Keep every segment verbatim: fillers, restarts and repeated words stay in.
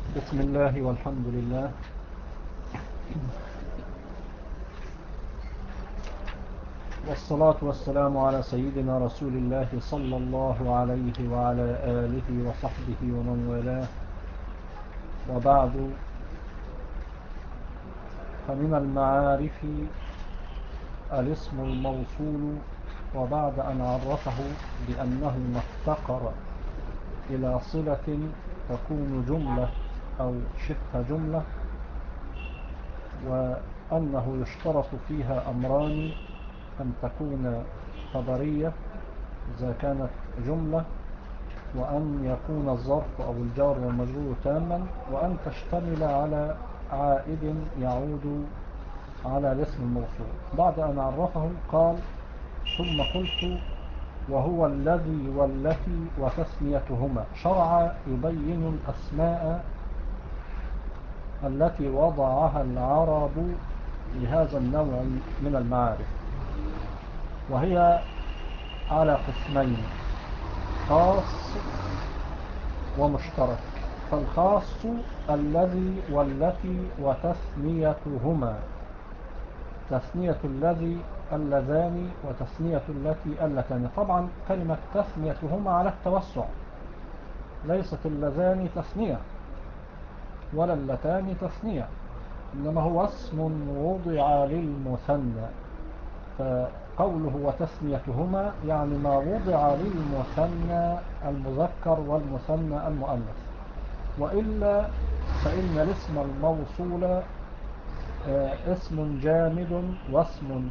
بسم الله والحمد لله والصلاة والسلام على سيدنا رسول الله صلى الله عليه وعلى آله وصحبه ومن والاه، وبعد. فمن المعارف الاسم الموصول، وبعد أن عرفه بأنه ما افتقر إلى صلة تكون جملة أو شبه جملة، وأنه يشترط فيها أمران: أن تكون خبرية إذا كانت جملة، وأن يكون الظرف أو الجار والمجرور تاما، وأن تشتمل على عائد يعود على الاسم الموصول. بعد أن عرفه قال: ثم قلت: وهو الذي والتي وتثنيتهما. شرع يبين الأسماء التي وضعها العرب لهذا النوع من المعارف، وهي على قسمين: خاص ومشترك. فالخاص الذي والتي وتثنيتهما، تثنية الذي اللذان وتثنية التي اللتان. طبعا كلمة تثنيتهما على التوسع، ليست اللذان تثنية ولا اللتان تثنية، إنما هو اسم وضع للمثنى. فقوله وتثنيتهما يعني ما وضع للمثنى المذكر والمثنى المؤنث. وإلا فإن الاسم الموصول اسم جامد واسم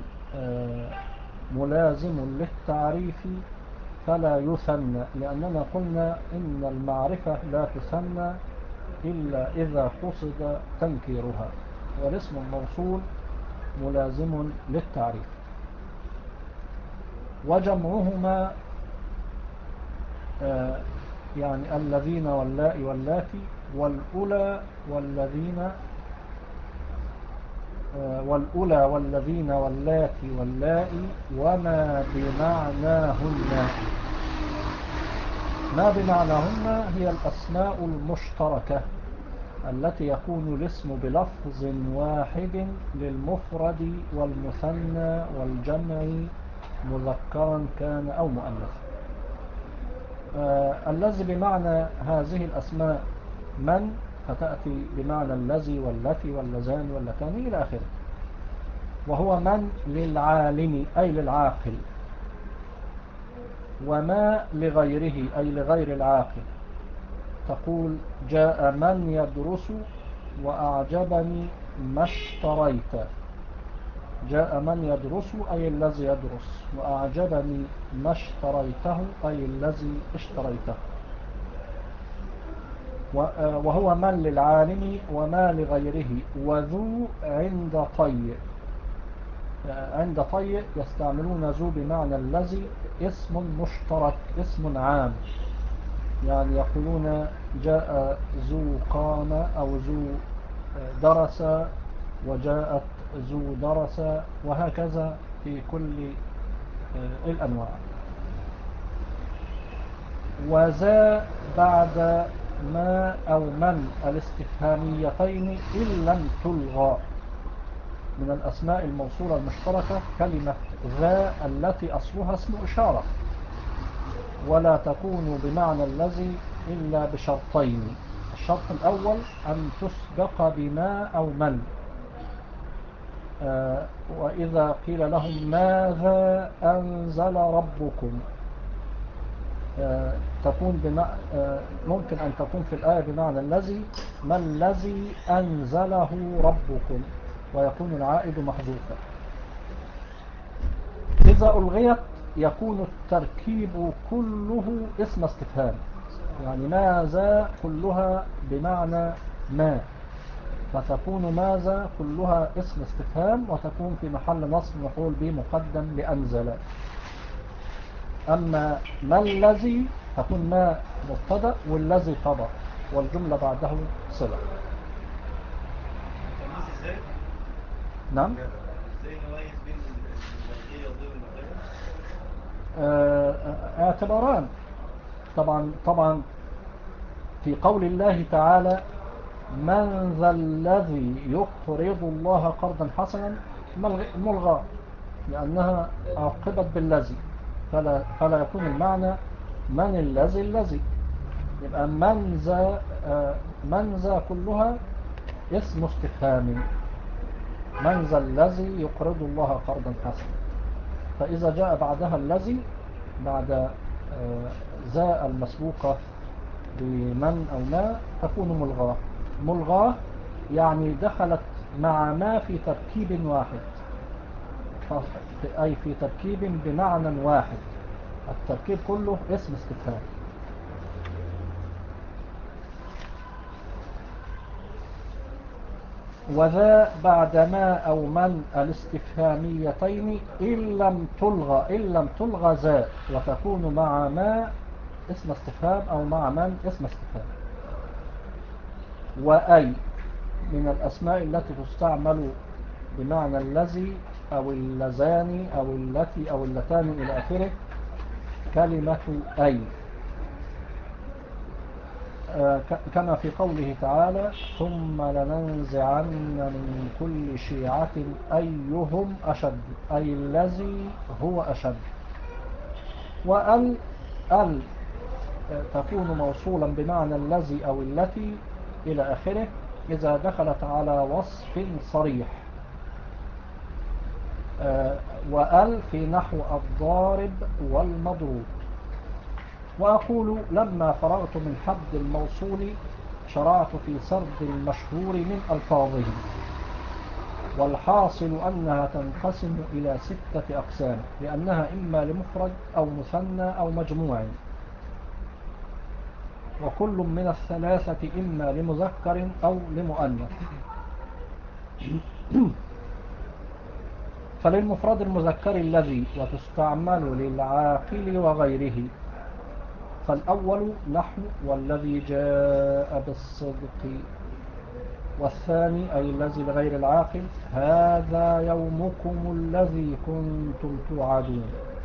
ملازم للتعريف فلا يثنى، لأننا قلنا إن المعرفة لا تثنى إلا إذا قصد تنكيرها، والاسم الموصول ملازم للتعريف. وجمعهما يعني الذين واللائي واللاتي والأولى والذين والأولى والذين واللاتي واللائي وما بمعناهن. ما بمعناهن هي الأسماء المشتركة التي يكون الاسم بلفظ واحد للمفرد والمثنى والجمع مذكرا كان أو مؤنثا. آه الذي بمعنى هذه الأسماء من، فتأتي بمعنى الذي والتي واللذان واللتان إلى آخره. وهو من للعالم أي للعاقل، وما لغيره أي لغير العاقل. تقول: جاء من يدرس وأعجبني ما اشتريت. جاء من يدرس أي الذي يدرس، وأعجبني ما اشتريته أي الذي اشتريته. وهو من للعالم وما لغيره. وذو عند طي، عند طي يستعملون ذو بمعنى الذي، اسم مشترك، اسم عام. يعني يقولون جاء ذو قام أو ذو درس، وجاءت ذو درس، وهكذا في كل الأنواع. وذا بعد ما أو من الاستفهاميتين إن لم تلغى. من الأسماء الموصولة المشتركة كلمة ذا التي أصلها اسم إشارة، ولا تكون بمعنى الذي إلا بشرطين: الشرط الأول أن تسبق بما أو من. آه وإذا قيل لهم ماذا أنزل ربكم، آه تكون بما آه ممكن أن تكون في الآية بمعنى الذي: ما الذي أنزله ربكم، ويكون العائد محذوفا. إذا ألغيت يكون التركيب كله اسم استفهام، يعني ماذا كلها بمعنى ما، فتكون ماذا كلها اسم استفهام، وتكون في محل نصب مفعول به مقدم لأنزل. أما ما الذي تكون ما مبتدأ والذي خبر، والجملة بعده صلة. نعم. اعتباران. طبعا طبعا في قول الله تعالى: من ذا الذي يقرض الله قرضا حسنا ملغى، لأنها عقبت بالذي، فلا, فلا يكون المعنى من الذي الذي. يبقى من ذا من ذا كلها اسم استفهام، من ذا الذي يقرض الله قرضا حسنا. فإذا جاء بعدها الذي بعد ذا المسبوقة بمن أو ما تكون ملغاه. ملغاه يعني دخلت مع ما في تركيب واحد، أي في تركيب بمعنى واحد، التركيب كله اسم استفهام. وذا بعد ما أو من الاستفهاميتين إن لم تلغى إن لم تلغى ذا، وتكون مع ما اسم استفهام أو مع من اسم استفهام. وأي من الأسماء التي تستعمل بمعنى الذي أو اللذان أو التي أو اللتان إلى آخره كلمة أي، كما في قوله تعالى ثم لننزعن من كل شيعة أيهم أشد، أي الذي هو أشد. وأل أل تكون موصولا بمعنى الذي أو التي إلى آخره إذا دخلت على وصف صريح. وأل في نحو الضارب والمضروب. وأقول لما فرغت من حد الموصول شرعت في سرد المشهور من ألفاظه، والحاصل أنها تنقسم إلى ستة أقسام، لأنها إما لمفرد أو مثنى أو مجموع، وكل من الثلاثة إما لمذكر أو لمؤنث. فللمفرد المذكر الذي وتستعمل للعاقل وغيره. فالأول نحو والذي جاء بالصدق، والثاني أي الذي لغير العاقل هذا يومكم الذي كنتم توعدون.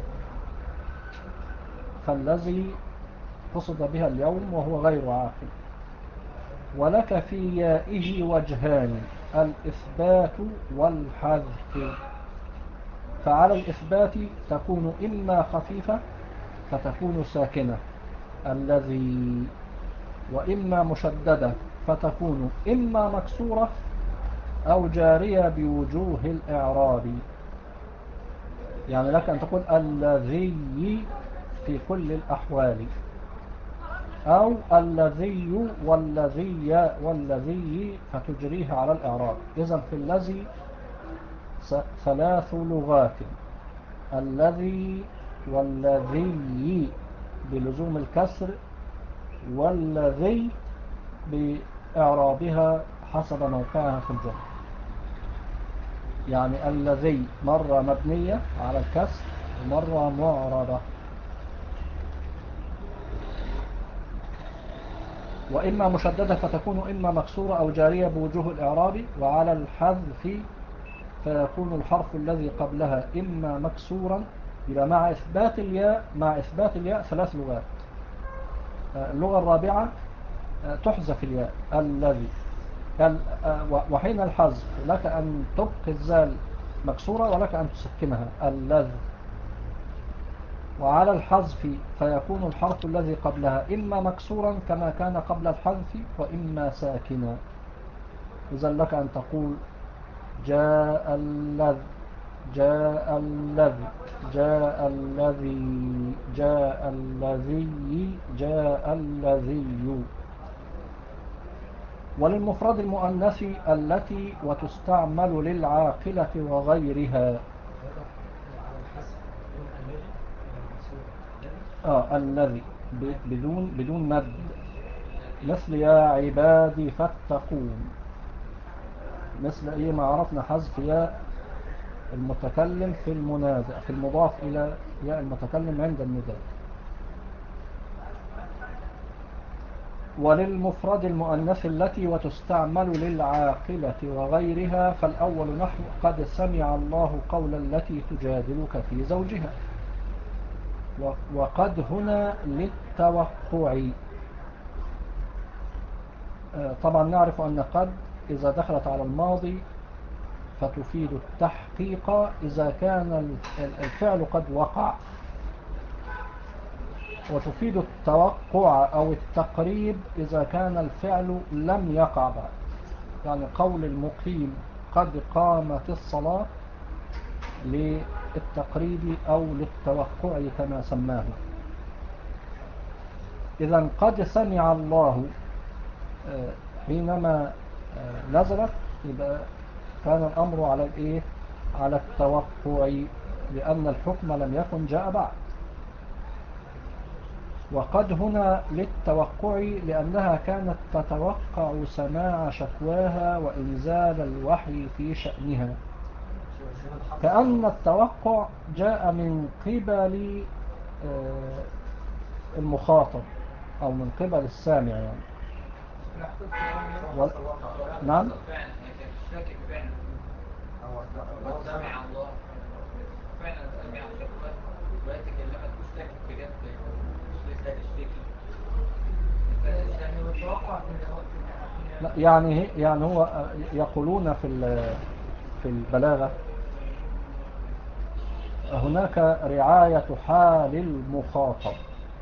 فالذي قصد بها اليوم وهو غير عاقل. ولك في يائه وجهان الإثبات والحذف. فعلى الإثبات تكون إما خفيفة فتكون ساكنة الذي، وإما مشددة فتكون إما مكسورة أو جارية بوجوه الإعراب. يعني لك أن تقول الذي في كل الأحوال، أو الذي والذي والذي فتجريه على الإعراب. إذن في الذي ثلاث لغات: الذي والذي بلزوم الكسر، والذي بإعرابها حسب موقعها في الجملة. يعني الذي مرة مبنية على الكسر ومرة معربة. وإما مشددة فتكون إما مكسورة أو جارية بوجوه الإعراب. وعلى الحذف فيكون الحرف الذي قبلها إما مكسورا، يبقى مع إثبات الياء مع إثبات الياء ثلاث لغات. اللغة الرابعة تحذف الياء الذي، وحين الحذف لك أن تبقي الزال مكسورة ولك أن تسكنها الذي. وعلى الحذف فيكون الحرف الذي قبلها إما مكسورا كما كان قبل الحذف، وإما ساكنا. إذا لك أن تقول جاء الذي جاء الذي جاء الذي جاء الذي جاء الذي. وللمفرد المؤنث التي وتستعمل للعاقلة وغيرها. آه الذي بدون بدون مد، مثل يا عبادي فاتقون. مثل ايه ما عرفنا حذف ياء المتكلم في المنادى في المضاف إلى ياء المتكلم عند النداء. وللمفرد المؤنث التي وتستعمل للعاقلة وغيرها. فالأول نحو قد سمع الله قول التي تجادلك في زوجها. وقد هنا للتوقع، طبعا نعرف أن قد إذا دخلت على الماضي فتفيد التحقيق إذا كان الفعل قد وقع، وتفيد التوقع أو التقريب إذا كان الفعل لم يقع بعد. يعني قول المقيم قد قامت الصلاة للتقريب أو للتوقع كما سماه. إذا قد سمع الله حينما نزلت، يبقى كان الأمر على الإيه؟ على التوقع، لأن الحكم لم يكن جاء بعد. وقد هنا للتوقع لأنها كانت تتوقع سماع شكواها وإنزال الوحي في شأنها، كأن التوقع جاء من قبل المخاطب أو من قبل السامع يعني. و... نعم. سمع الله فعلا سمع شكواه ويتكلمت مشتكي بجد مش لسه تشتكي. لا يعني يعني هو يقولون في في البلاغة هناك رعاية حال المخاطب.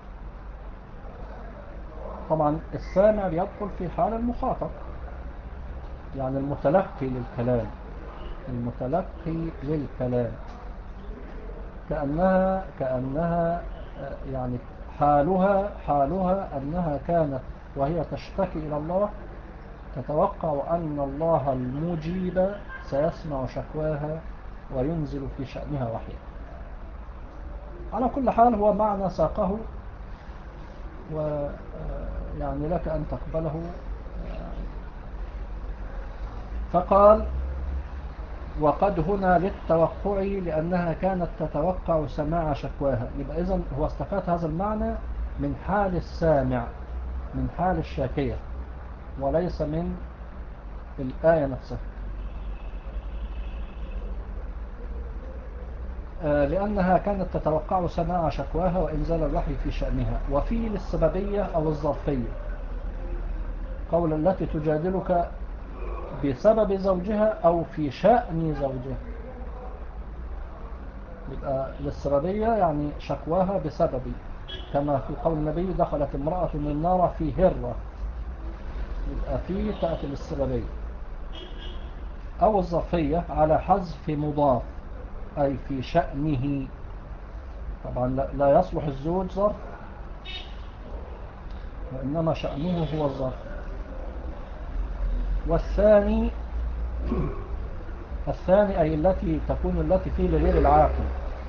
طبعا السامع يدخل في حال المخاطب، يعني المتلقي للكلام، المتلقي للكلام كأنها كأنها يعني حالها حالها أنها كانت وهي تشتكي إلى الله تتوقع أن الله المجيب سيسمع شكواها وينزل في شأنها وحيا. على كل حال هو معنى ساقه، ويعني لك أن تقبله. فقال وقد هنا للتوقع لأنها كانت تتوقع سماع شكواها. يبقى إذن هو استفاد هذا المعنى من حال السامع، من حال الشاكية، وليس من الآية نفسها، لأنها كانت تتوقع سماع شكواها وإنزال الوحي في شأنها. وفي للسببية أو الظرفية، قول التي تجادلك بسبب زوجها أو في شأن زوجها. يبقى للسببية يعني شكواها بسبب، كما في قول النبي دخلت امرأة النار في هرة، يبقى في تأتي للسببية. أو الظرفية على حذف مضاف، أي في شأنه. طبعا لا يصلح الزوج ظرف، وإنما شأنه هو الظرف. والثاني الثاني أي التي تكون التي في لغير العاقل.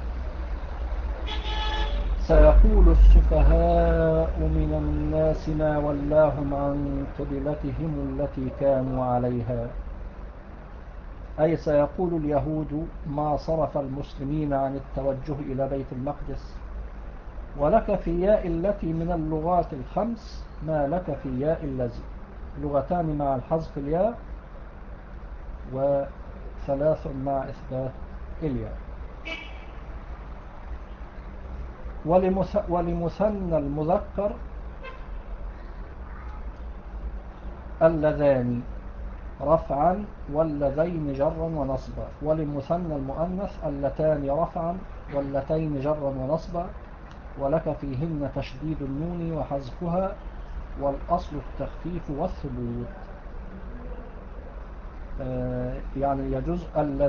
سيقول السفهاء من الناس ما ولاهم عن قبلتهم التي كانوا عليها، أي سيقول اليهود ما صرف المسلمين عن التوجه إلى بيت المقدس. ولك في ياء التي من اللغات الخمس ما لك في ياء الذي، لغتان مع الحذف الياء وثلاث مع إثبات الياء. ولمثنى المذكر اللذان رفعا واللذين جرا ونصبا، ولمثنى المؤنث اللتان رفعا واللتين جرا ونصبا، ولك فيهن تشديد النون وحذفها، والأصل التخفيف والثبوت. آه يعني يجوز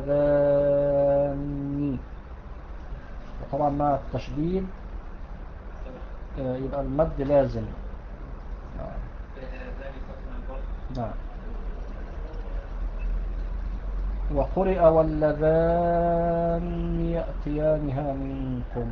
اللذان، وطبعا مع التشديد آه يبقى المد لازم. آه. نعم. وقرئ واللذان يأتيانها منكم.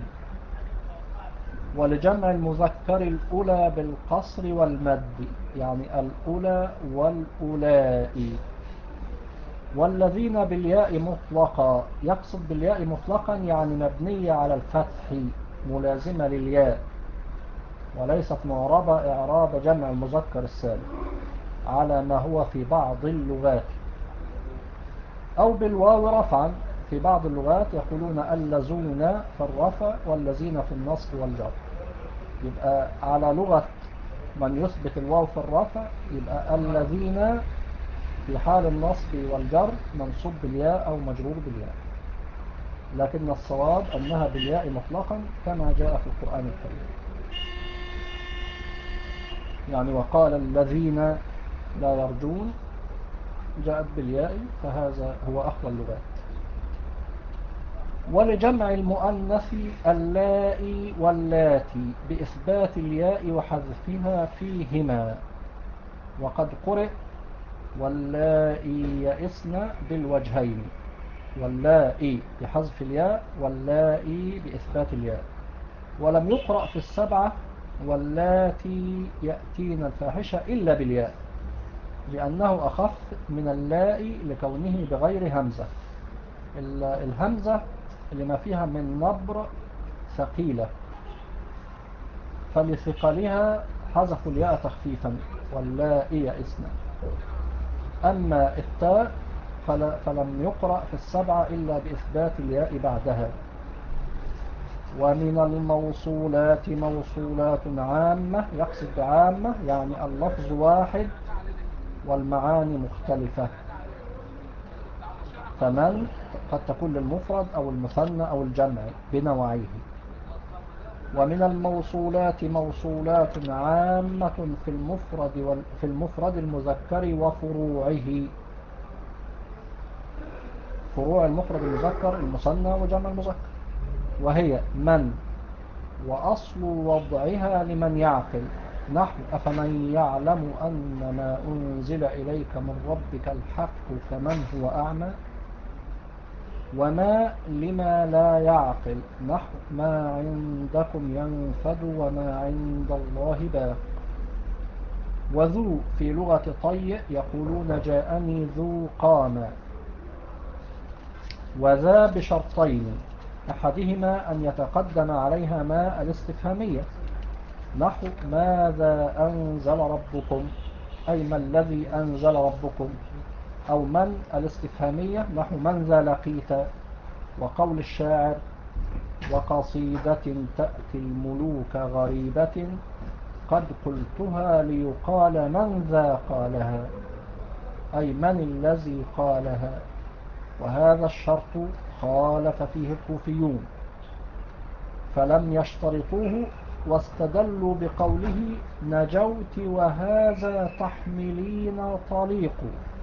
ولجمع المذكر الأولى بالقصر والمد، يعني الأولى والأولاء. والذين بالياء مطلقا، يقصد بالياء مطلقا يعني مبنية على الفتح ملازمة للياء، وليست معربة إعراب جمع المذكر السالم على ما هو في بعض اللغات. أو بالواو رفعا، في بعض اللغات يقولون اللزون في الرفع والذين في النصب والجر. يبقى على لغة من يثبت الواو في الرفع يبقى الذين في حال النصب والجر منصوب بالياء أو مجرور بالياء، لكن الصواب أنها بالياء مطلقا كما جاء في القرآن الكريم. يعني وقال الذين لا يرجون جاءت بالياء، فهذا هو أقوى اللغات. ولجمع المؤنث اللائي واللاتي بإثبات الياء وحذفها فيهما، وقد قرئ واللائي يئسن بالوجهين، واللائي بحذف الياء واللائي بإثبات الياء. ولم يقرأ في السبعة واللاتي يأتين الفاحشة إلا بالياء، لأنه أخف من اللائي لكونه بغير همزة. الهمزة لما فيها من نبر ثقيلة، فلثقلها حذفوا الياء تخفيفا واللائي يئسن. أما التاء فلم يقرأ في السبعة إلا بإثبات الياء بعدها. ومن الموصولات موصولات عامة، يقصد بعامة يعني اللفظ واحد والمعاني مختلفة، فمن قد تكون للمفرد أو المثنى أو الجمع بنوعيه. ومن الموصولات موصولات عامة في المفرد في المفرد المذكر وفروعه، فروع المفرد المذكر المثنى وجمع المذكر، وهي من، وأصل وضعها لمن يعقل، نحو أفمن يعلم أن ما أنزل إليك من ربك الحق كمن هو أعمى. وما لما لا يعقل، نحو ما عندكم ينفد وما عند الله باق. وذو في لغة طي يقولون جاءني ذو قام. وذا بشرطين، أحدهما أن يتقدم عليها ما الاستفهامية، نحو ماذا أنزل ربكم، أي ما الذي أنزل ربكم. أو من الاستفهامية، نحو من ذا لقيت. وقول الشاعر وقصيدة تأتي الملوك غريبة قد قلتها ليقال من ذا قالها، أي من الذي قالها. وهذا الشرط خالف فيه الكوفيون فلم يشترطوه، واستدلوا بقوله نجوت وهذا تحملين طليق.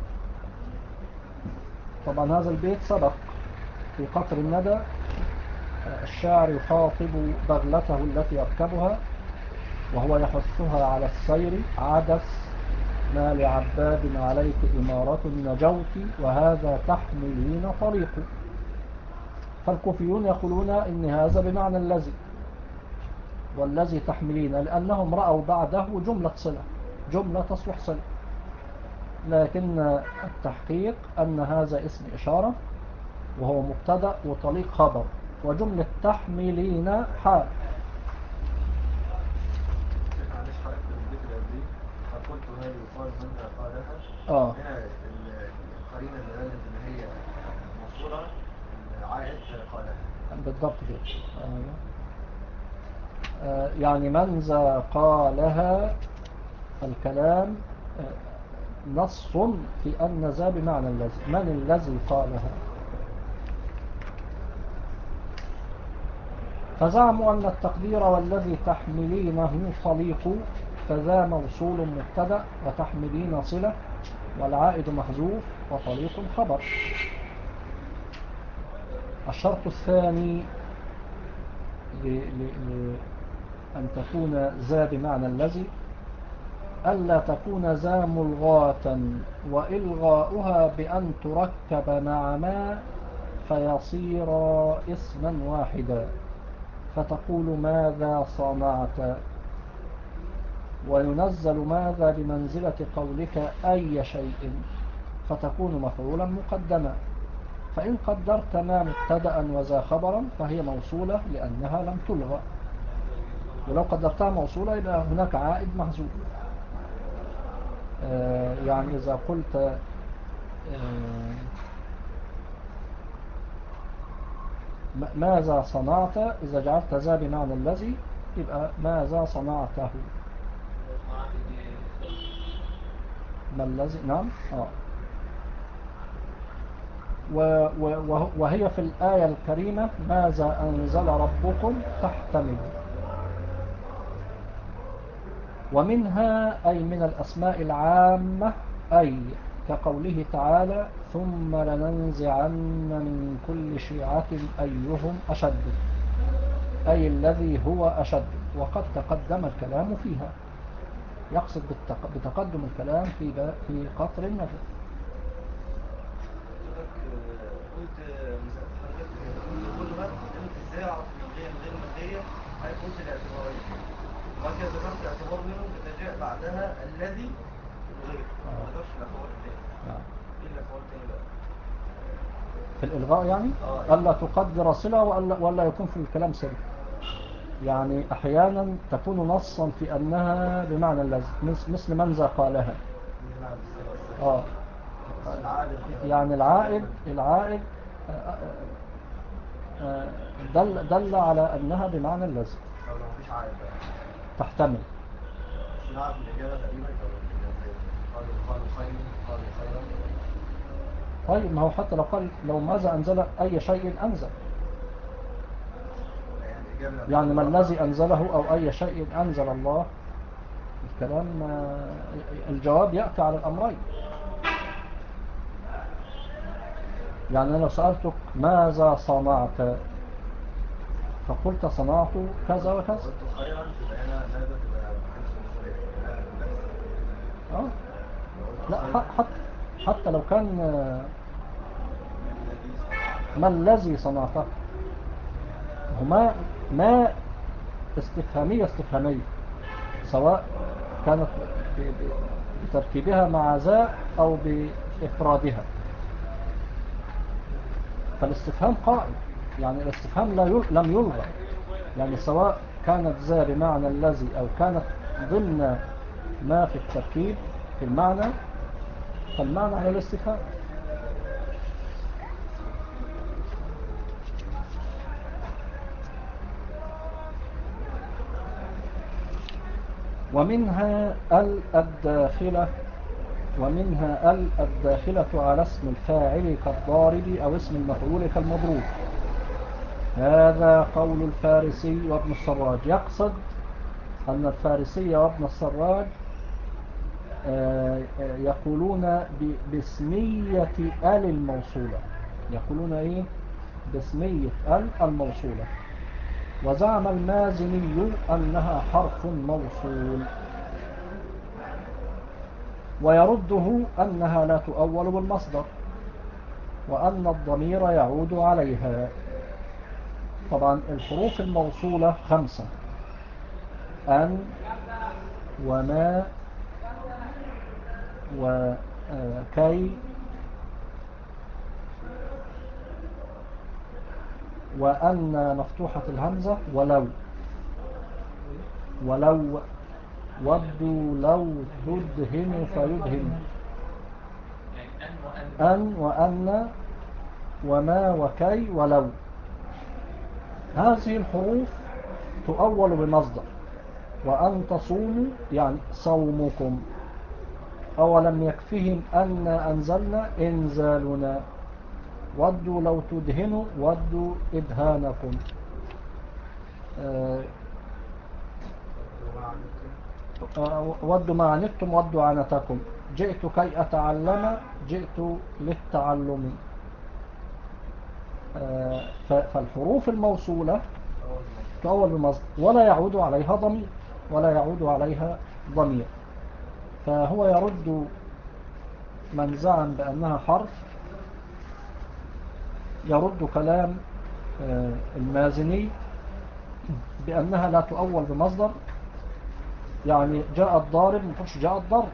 طبعا هذا البيت سبق في قطر الندى، الشاعر يخاطب بغلته التي يركبها وهو يحثها على السير، عدس ما لعباد عليك إمارة نجوت وهذا تحملين طريق. فالكوفيون يقولون إن هذا بمعنى الذي، والذي تحملين، لأنهم رأوا بعده جملة صلة، جملة تصلح صلة، لكن التحقيق أن هذا اسم إشارة وهو مبتدأ وطليق خبر، وجملة تحملين حال. معلش حضرتك البيت اللي قبليه فقلت هذه يقال من ذا قالها، اه هنا القرينة اللي قالت ان هي موصولة العائد قالها بالضبط كده. آه يعني من ذا قالها الكلام آه نص في أن ذا بمعنى الذي، من الذي قالها. فزعموا أن التقدير والذي تحملينه طليق، فذا موصول مبتدأ وتحملين صلة والعائد محذوف وطليق خبر. الشرط الثاني لأن تكون ذا بمعنى الذي ألا تكون ذا ملغاة، وإلغاؤها بأن تركب مع ما فيصير اسما واحدا، فتقول ماذا صنعت، وينزل ماذا بمنزلة قولك أي شيء فتكون مفعولا مقدما. فإن قدرت ما مبتدأ وذا خبرا فهي موصولة لأنها لم تلغى، ولو قدرتها موصولة يبقى هناك عائد محذوف. آه يعني إذا قلت آه ماذا صنعت، إذا جعلت ذا بمعنى الذي يبقى ماذا صنعته. ما الذي نعم آه. و- و- وهي في الآية الكريمة ماذا أنزل ربكم تحتمل. ومنها أي من الأسماء العامة أي كقوله تعالى ثم لننزعن من كل شيعة أيهم أشد، أي الذي هو أشد، وقد تقدم الكلام فيها، يقصد بالتق- بتقدم الكلام في ب- في قطر النجف. قلت حضرتك قلت كل بقى قلت ازاي اعرف الغير غير الماديه. هاي قلت الاعتباريه، وبعد كده ذكرت اعتبار منهم جاء بعدها الذي الغير، ما ذكرش الاعتبار الثاني. نعم. ايه الاعتبار الثاني بقى؟ في الإلغاء يعني آه. ألا تقدر صلة ولا, ولا يكون في الكلام صلة. يعني أحيانا تكون نصا في أنها بمعنى اللازم، مثل مثل من ذا قالها. آه. يعني العائد العائد آه، آه، دل, دل على أنها بمعنى اللازم. طب لو مفيش عائد بقى تحتمل. مش نعرف الإجابة تقريبا، قالوا قالوا خير قالوا خيرا. طيب ما هو حتى لو قال لو ماذا أنزل أي شيء أنزل، يعني ما الذي أنزله أو أي شيء أنزل الله، الكلام الجواب يأتي على الأمرين. يعني أنا سألتك ماذا صنعت فقلت صنعت كذا وكذا. قلت خيرا تبقى هنا ماذا تبقى محل المسؤولية. أه؟ لا حتى حتى لو كان ما الذي صنعته، هما ما استفهامية استفهامية سواء كانت بتركيبها مع ذا أو بإفرادها، فالاستفهام قائم، يعني الاستفهام لا يل... لم يلغى، يعني سواء كانت ذا بمعنى الذي أو كانت ضمن ما في التركيب في المعنى، فالمعنى على الاستفهام. ومنها ال الداخلة ومنها ال الداخلة على اسم الفاعل كالضارب أو اسم المفعول كالمضروب. هذا قول الفارسي وابن السراج، يقصد أن الفارسي وابن السراج يقولون باسمية ال الموصولة، يقولون إيه باسمية ال الموصولة. وزعم المازني أنها حرف موصول، ويرده أنها لا تؤول بالمصدر، وأن الضمير يعود عليها. طبعا الحروف الموصولة خمسة: أن وما وكي وأن مفتوحة الهمزة، ولو ولو ودوا لو تدهن فيدهن، أن وأن وما وكي ولو. هذه الحروف تؤول بمصدر. وأن تصوموا يعني صومكم، أولم يكفهم أن أنزلنا إنزالنا، ودوا لو تدهنوا ودوا إدهانكم، أه ودوا ما عنتم ودوا عنتكم، جئت كي أتعلم جئت للتعلم. أه فالحروف الموصولة تؤول بمصدر ولا يعود عليها ضمير ولا يعود عليها ضمير. فهو يرد من زعم بأنها حرف، يرد كلام المازني بأنها لا تؤول بمصدر، يعني جاء الضارب ما تقولش جاء الضرب،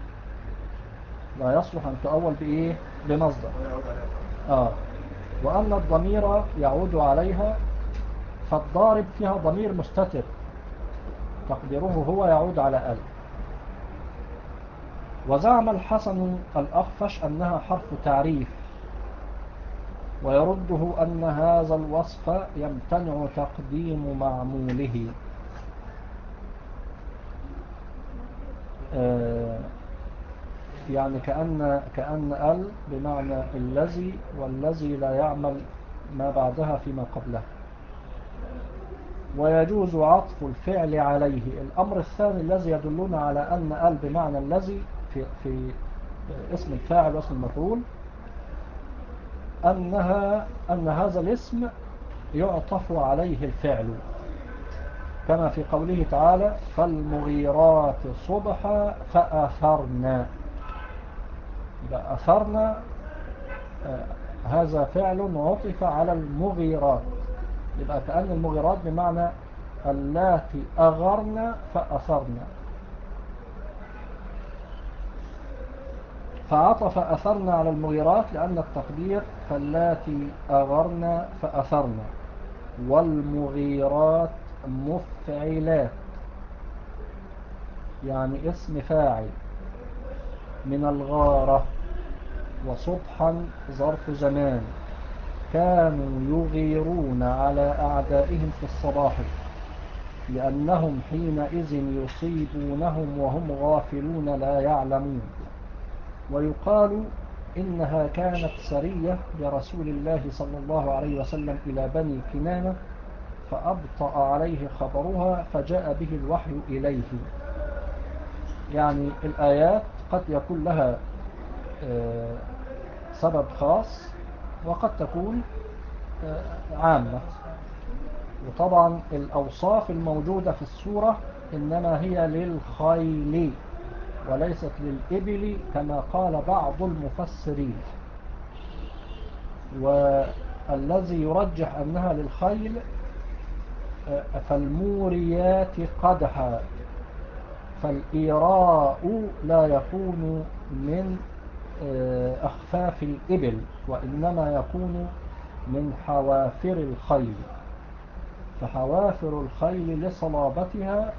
لا يصلح أن تؤول بإيه بمصدر. آه. وأن الضمير يعود عليها، فالضارب فيها ضمير مستتر تقديره هو يعود على ال. وزعم الحسن الأخفش أنها حرف تعريف، ويرده أن هذا الوصف يمتنع تقديم معموله. آه يعني كأن كأن ال بمعنى الذي، والذي لا يعمل ما بعدها فيما قبله. ويجوز عطف الفعل عليه. الأمر الثاني الذي يدلنا على أن ال بمعنى الذي في, في اسم الفاعل واسم المفعول، أنها أن هذا الاسم يعطف عليه الفعل، كما في قوله تعالى فالمغيرات صبحا فأثرنا. أثرنا آه هذا فعل عطف على المغيرات، يبقى كأن المغيرات بمعنى اللاتي أغرن فأثرن، فعطف أثرن على المغيرات لأن التقدير فاللاتي أغرن فأثرن. والمغيرات مفعلات، يعني اسم فاعل من الغارة. وصبحا ظرف زمان، كانوا يغيرون على أعدائهم في الصباح لأنهم حينئذ يصيبونهم وهم غافلون لا يعلمون. ويقال إنها كانت سرية لرسول الله صلى الله عليه وسلم إلى بني كنانة فأبطأ عليه خبرها فجاء به الوحي إليه. يعني الآيات قد يكون لها سبب خاص وقد تكون عامة. وطبعا الأوصاف الموجودة في السورة إنما هي للخيل وليست للإبل كما قال بعض المفسرين، والذي يرجح أنها للخيل فالموريات قدحا، فالإيراء لا يكون من أخفاف الإبل وإنما يكون من حوافر الخيل، فحوافر الخيل لصلابتها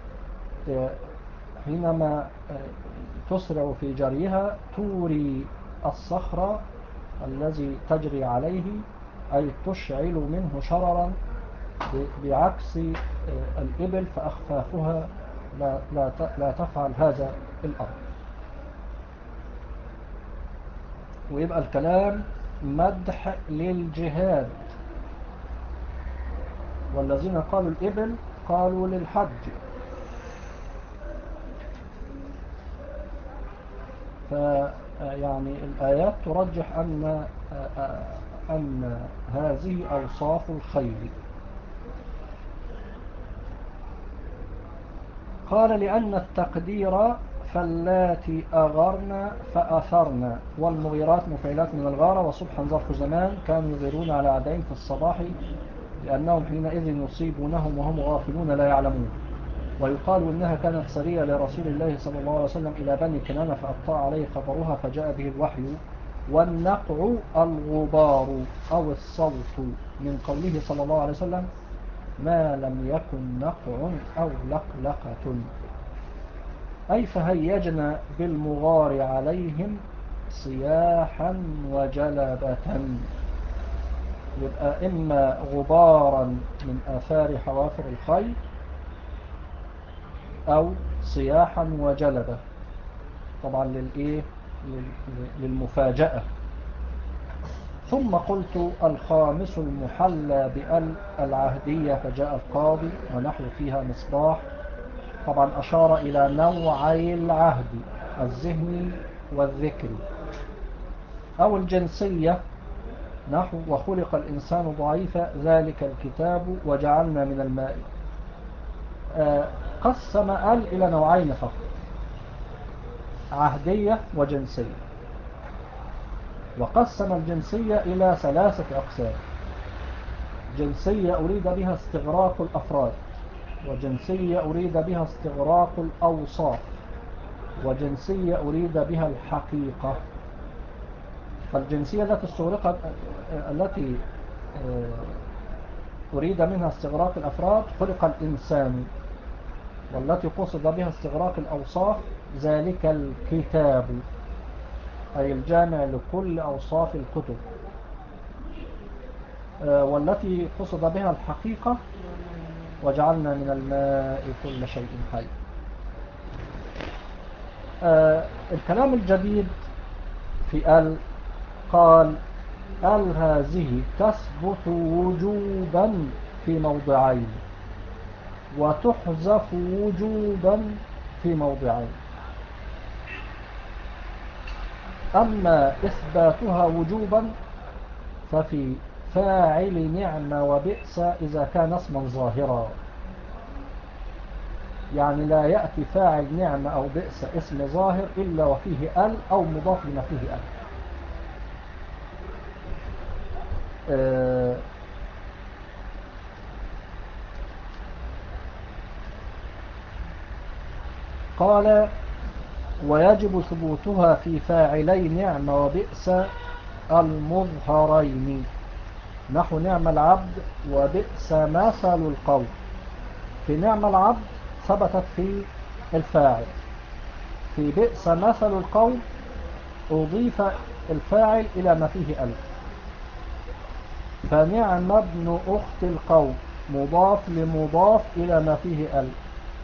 حينما تسرع في جريها توري الصخرة الذي تجري عليه، أي تشعل منه شررا، بعكس الإبل فأخفافها لا, لا, لا تفعل هذا الأمر. ويبقى الكلام مدح للجهاد. والذين قالوا الإبل قالوا للحج. فيعني الآيات ترجح أن أن هذه أوصاف الخيل. قال لأن التقدير فاللاتي أغرن فأثرن والمغيرات مفعلات من الغارة. وصبحا ظرف زمان، كانوا يغيرون على أعدائهم في الصباح لأنهم حينئذ يصيبونهم وهم غافلون لا يعلمون. ويقال إنها كانت سرية لرسول الله صلى الله عليه وسلم إلى بني كنانة فأبطأ عليه خبرها فجاء به الوحي. والنقع الغبار أو الصوت، من قوله صلى الله عليه وسلم ما لم يكن نقع أو لقلقة، أي فهيجنا بالمغار عليهم صياحا وجلبة. يبقى إما غبارا من آثار حوافر الخيل أو صياحا وجلبة، طبعا للإيه؟ للمفاجأة. ثم قلت الخامس المحلى بأل العهدية فجاء القاضي ونحو فيها مصباح. طبعا أشار إلى نوعي العهد الذهني والذكري. أو الجنسية نحو وخلق الإنسان ضعيفا ذلك الكتاب وجعلنا من الماء. قسم أل إلى نوعين فقط، عهدية وجنسية. وقسم الجنسية إلى ثلاثة أقسام: جنسية أريد بها استغراق الأفراد، وجنسية أريد بها استغراق الأوصاف، وجنسية أريد بها الحقيقة. فالجنسية التي استغرقت التي أريد منها استغراق الأفراد خلق الإنسان، والتي قصد بها استغراق الأوصاف ذلك الكتاب، أي الجامع لكل أوصاف الكتب. والتي قصد بها الحقيقة وجعلنا من الماء كل شيء حي. آه الكلام الجديد في ال قال ال هذه تثبت وجوبا في موضعين وتحذف وجوبا في موضعين. أما إثباتها وجوبا ففي فاعل نعم وبئس إذا كان اسما ظاهرا، يعني لا يأتي فاعل نعم أو بئس اسم ظاهر إلا وفيه ال أو مضاف لما فيه ال. آه قال ويجب ثبوتها في فاعلي نعم وبئس المظهرين، نحو نعم العبد وبئس مثل القوم. في نعم العبد ثبتت في الفاعل، في بئس مثل القوم أضيف الفاعل إلى ما فيه ال. فنعم ابن أخت القوم مضاف لمضاف إلى ما فيه ال.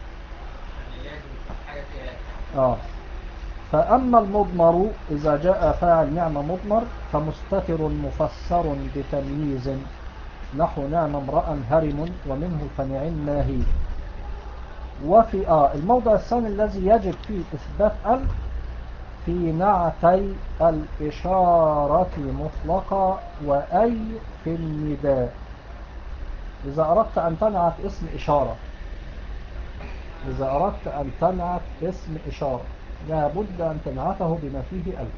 آه. فأما المضمر إذا جاء فاعل نعم مضمر فمستتر مفسر بتمييز، نحو نعم امرأ هرم ومنه فنعم ماهي. وفي آه الموضع الثاني الذي يجب فيه إثبات ال في نعتي الإشارة مطلقة وأي في النداء. إذا أردت أن تنعت اسم إشارة إذا أردت أن تنعت اسم إشارة لا بد أن تنعته بما فيه ال.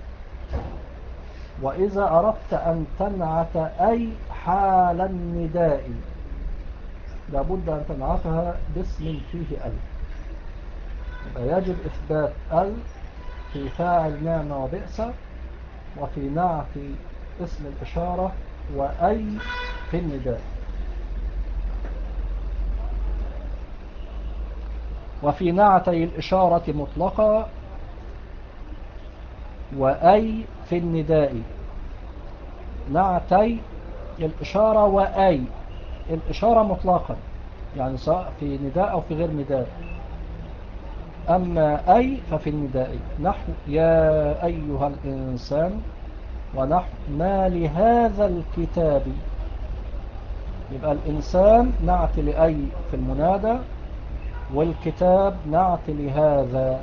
وإذا أردت أن تنعت أي حال النداء لا بد أن تنعتها باسم فيه ال. يجب إثبات ال في فاعل نعم وبئس وفي نعت اسم الإشارة وأي في النداء. وفي نعتي الإشارة مطلقة وأي في النداء. نعتي الإشارة وأي الإشارة مطلقا يعني سواء في نداء أو في غير نداء، أما أي ففي النداء، نحو يا أيها الإنسان ونحو ما لهذا الكتاب. يبقى الإنسان نعت لأي في المنادى والكتاب نعت لهذا.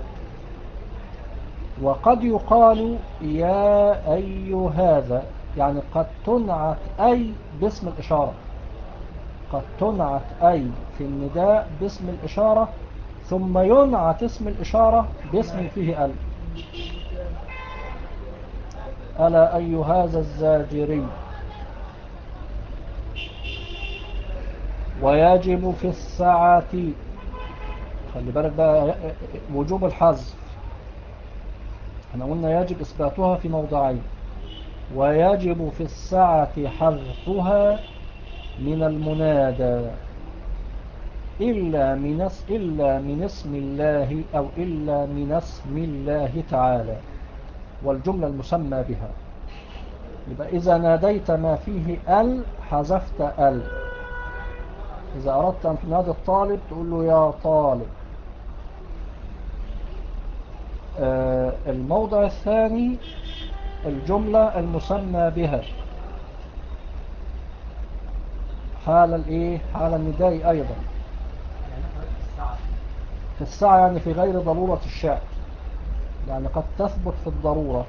وقد يقال يا أي هذا، يعني قد تنعت أي باسم الإشارة، قد تنعت أي في النداء باسم الإشارة ثم ينعت اسم الإشارة باسم فيه ال. ألا أي هذا الزاجري. ويجب في الساعة، خلي بالك بقى وجوب الحذف، احنا قلنا يجب إثباتها في موضعين. ويجب في الساعة حذفها من المنادى إلا من إلا من اسم الله أو إلا من اسم الله تعالى والجملة المسمى بها. يبقى إذا ناديت ما فيه ال حذفت ال. إذا أردت أن تنادي الطالب تقول له يا طالب. آه الموضع الثاني الجملة المسمى بها حال الايه حال النداء ايضا. في الساعة يعني في غير ضرورة الشعر، يعني قد تثبت في الضرورة.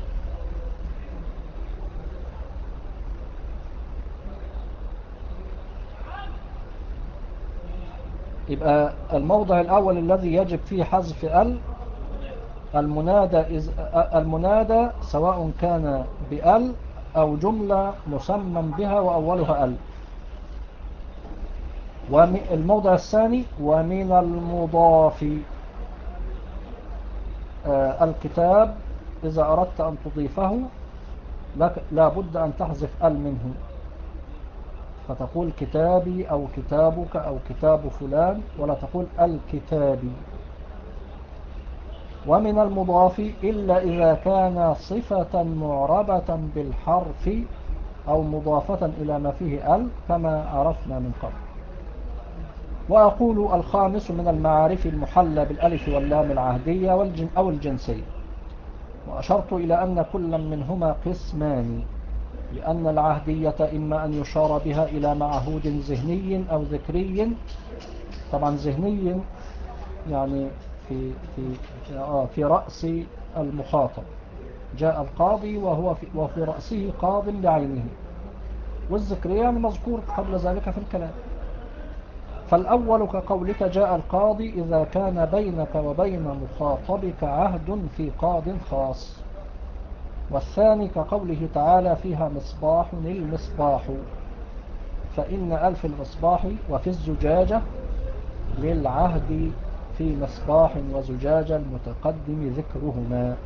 يبقى الموضع الأول الذي يجب فيه حذف ال المنادى إذ المنادى سواء كان بال أو جملة مسمى بها وأولها ال. والموضع الثاني ومن المضاف آه الكتاب إذا أردت أن تضيفه لك لا بد أن تحذف ال منه، فتقول كتابي أو كتابك أو كتاب فلان ولا تقول الكتابي. ومن المضاف إلا إذا كان صفة معربة بالحرف أو مضافة إلى ما فيه ال كما عرفنا من قبل. وأقول الخامس من المعارف المحلى بالألف واللام العهدية والجن أو الجنسية. وأشرت إلى أن كل منهما قسمان، لأن العهدية إما أن يشار بها إلى معهود ذهني أو ذكري. طبعا ذهني يعني في, في, آه في رأس المخاطب، جاء القاضي وهو في, وفي رأسه قاض بعينه، والذكري يعني مذكور قبل ذلك في الكلام. فالأول كقولك جاء القاضي إذا كان بينك وبين مخاطبك عهد في قاض خاص. والثاني كقوله تعالى فيها مصباح المصباح، فإن ألف المصباح وفي الزجاجة للعهد في مصباح وزجاجة المتقدم ذكرهما.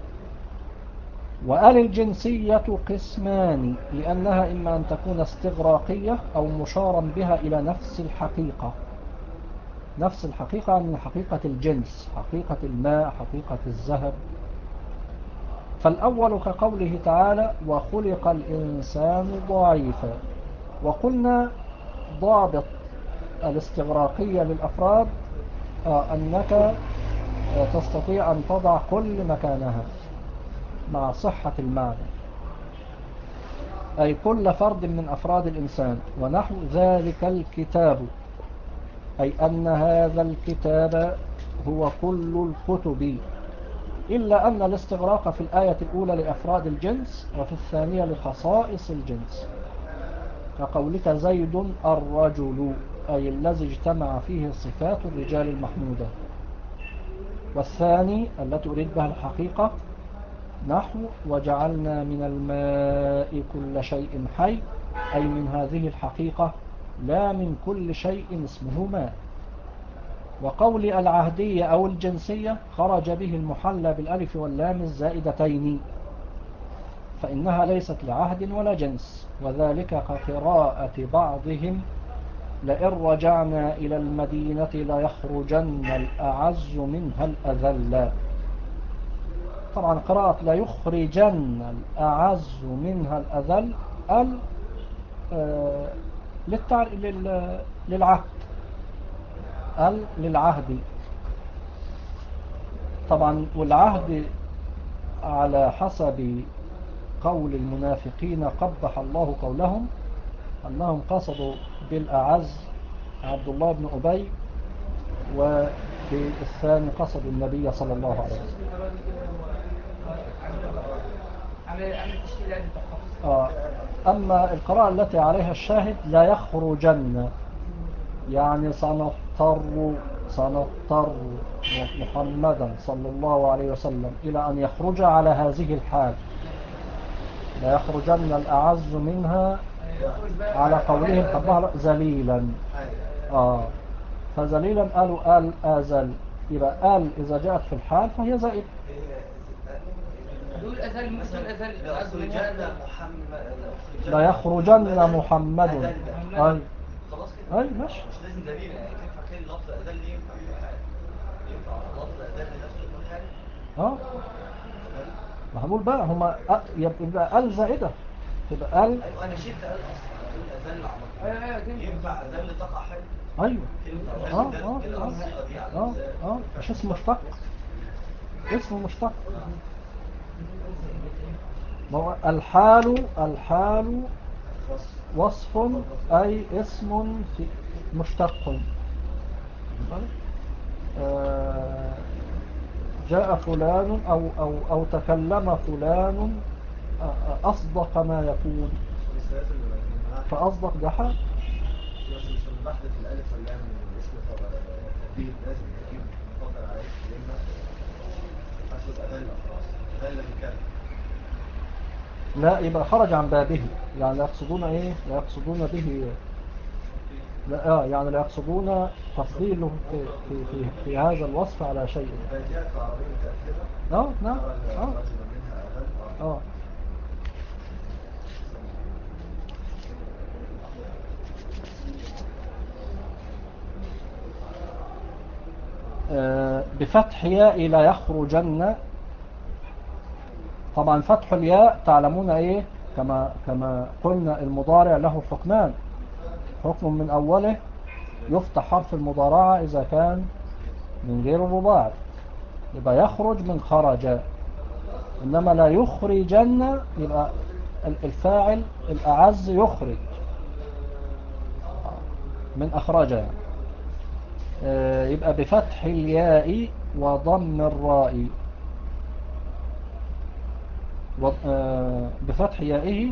وآل الجنسية قسمان، لأنها إما أن تكون استغراقية أو مشارا بها إلى نفس الحقيقة. نفس الحقيقة من حقيقة الجنس، حقيقة الماء، حقيقة الذهب. فالأول كقوله تعالى وخلق الإنسان ضعيفا. وقلنا ضابط الاستغراقية للأفراد آه أنك آه تستطيع أن تضع كل مكانها مع صحة المعنى، أي كل فرد من أفراد الإنسان. ونحو ذلك الكتاب، أي أن هذا الكتاب هو كل الكتب، إلا أن الاستغراق في الآية الأولى لأفراد الجنس وفي الثانية لخصائص الجنس، كقولك زيد الرجل، أي الذي اجتمع فيه صفات الرجال المحمودة. والثاني التي أريد بها الحقيقة نحو وجعلنا من الماء كل شيء حي، أي من هذه الحقيقة لا من كل شيء اسمه ماء. وقول العهدية أو الجنسية خرج به المحلى بالألف واللام الزائدتين، فإنها ليست لعهد ولا جنس، وذلك كقراءة بعضهم لئن رجعنا إلى المدينة ليخرجن الأعز منها الأذل. طبعا قراءة ليخرجن الأعز منها الأذل ال آه للتع... لل... للعهد ال للعهد. طبعا والعهد على حسب قول المنافقين قبح الله قولهم أنهم قصدوا بالأعز عبد الله بن أبي، وبالثاني قصدوا النبي صلى الله عليه وسلم. آه. أما القراءة التي عليها الشاهد لا يخرجن، يعني سنضطر سنضطر محمدا صلى الله عليه وسلم إلى أن يخرج على هذه الحال، لا يخرجن الأعز منها على قولهم قبلها ذليلا. آه. فذليلا قالوا آل آزل، يبقى آل إذا جاءت في الحال فهي زائد. دول أزل ممكن دول أزل لأخرجن محمد لا يخرجن محمد. أي خلاص كده. أي ماشي. مش لازم دليل، يعني تنفع كده لفظ أزل ينفع يكون حال، ينفع لفظ أزل نفسه يكون حال. اه ما هنقول بقى هما يبقى ال زائدة، تبقى ال. ايوه انا شلت ال اصلا، انا بقول ازل على طول. ايوه ايوه تنفع. ينفع ازل تقع حل. ايوه تنفع اه ولكن اه ده كده اه الصيغه دي على اه ازاي اه مش اسم مشتق، اسم مشتق. ما هو الحال الحال وصف أي اسم في مشتق. آه جاء فلان أو, أو, أو تكلم فلان أصدق ما يكون، فأصدق ده حال. بس مش بحذف الالف واللام من الاسم ترتيب، لازم تجيب مفضل عليه كلمه حسب اذل خلاص اذل بالكلمه. لا يبقى خرج عن بابه، يعني لا يقصدون ايه، لا يقصدون به، لا آه يعني لا يقصدون تفضيله في, في, في, في هذا الوصف على شيء. بديهة عربية متأخرة. اه نعم خرج اه رجل منها أذل. اه آه، بفتح ياء لا يخرجن. طبعا فتح الياء تعلمون ايه، كما كما قلنا المضارع له حكمان، حكم من اوله يفتح حرف المضارعة إذا كان من غير الرباعي، يبقى يخرج من خرج. إنما لا يخرجن، يبقى الفاعل الأعز يخرج من أخرج يعني. يبقى بفتح الياء وضم الراء، بفتح يائه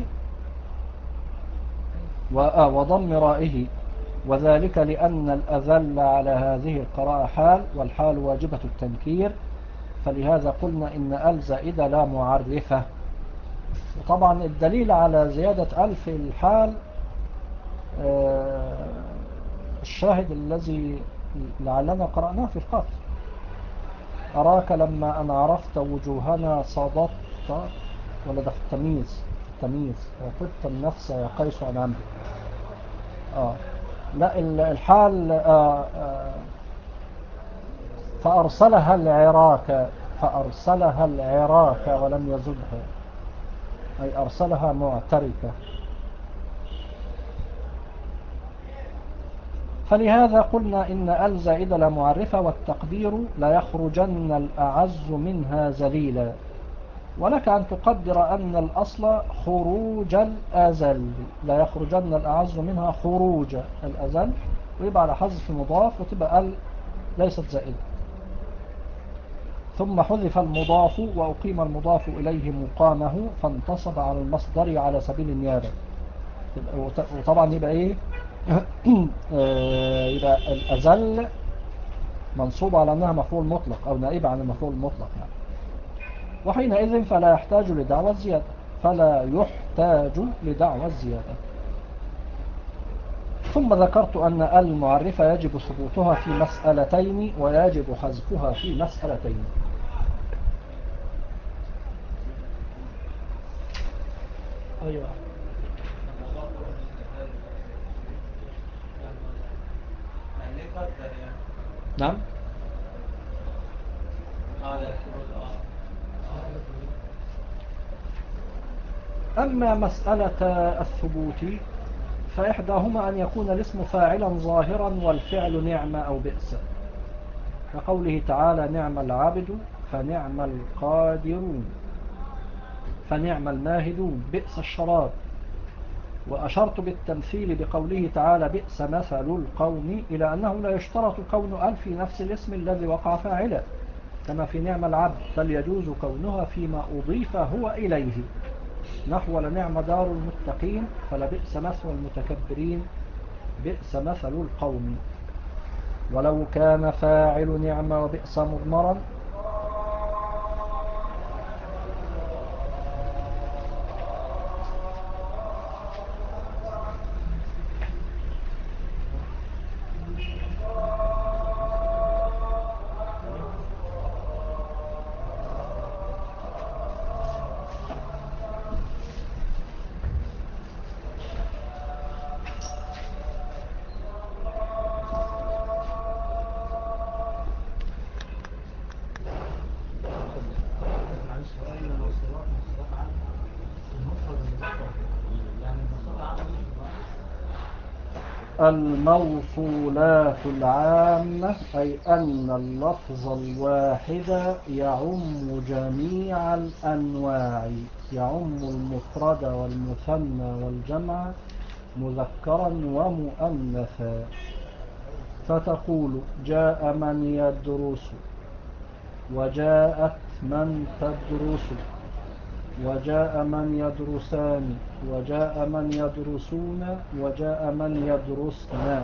وضم رائه، وذلك لأن الأذل على هذه القراءة حال، والحال واجبة التنكير، فلهذا قلنا إن أل زائدة لا معرفة. وطبعا الدليل على زيادة أل في الحال الشاهد الذي لعلنا قرأناه في القتل: أراك لما أن عرفت وجوهنا صادت، ولا ده في التمييز، التمييز وطبت النفس يا قيس عن عمري. آه لا الحال آه آه فأرسلها العراك، فأرسلها العراك ولم يزدها، أي أرسلها معتركة. فلهذا قلنا إن أل زائدة لا معرفة، والتقدير لا يخرجن الأعز منها ذليلا. ولك أن تقدر أن الأصل خروج الأزل، لا يخرجن الأعز منها خروج الأزل، ويبقى على حذف مضاف، وتبقى ال ليست زائدة. ثم حذف المضاف وأقيم المضاف إليه مقامه، فانتصب على المصدر على سبيل النيابة. وطبعا يبقى إيه؟ يبقى الأزل منصوب على أنها مفعول مطلق أو نائبة عن المفعول المطلق يعني. وحينئذ فلا يحتاج لدعوى الزيادة، فلا يحتاج لدعوى الزيادة. ثم ذكرت أن المعرفة يجب ثبوتها في مسألتين ويجب حذفها في مسألتين. أيوة. نعم. أما مسألة الثبوت فإحداهما أن يكون الاسم فاعلا ظاهرا والفعل نعم أو بئس، كقوله تعالى: نعم العابد فنعم القادرون فنعم الماهدون بئس الشراب. وأشرت بالتمثيل بقوله تعالى: بئس مثل القوم، إلى أنه لا يشترط كون أل في نفس الاسم الذي وقع فاعلا كما في نعم العبد، بل يجوز كونها فيما أضيف هو إليه، نحو لنعم دار المتقين فلبئس مثل المتكبرين بئس مثل القوم. ولو كان فاعل نعم وبئس مضمرا الموصولات العامة، أي أن اللفظ الواحد يعم جميع الأنواع، يعم المفرد والمثنى والجمع مذكرا ومؤنثا. فتقول: جاء من يدرس، وجاءت من تدرس، وجاء من يدرسان، وجاء من يدرسون، وجاء من يدرسن.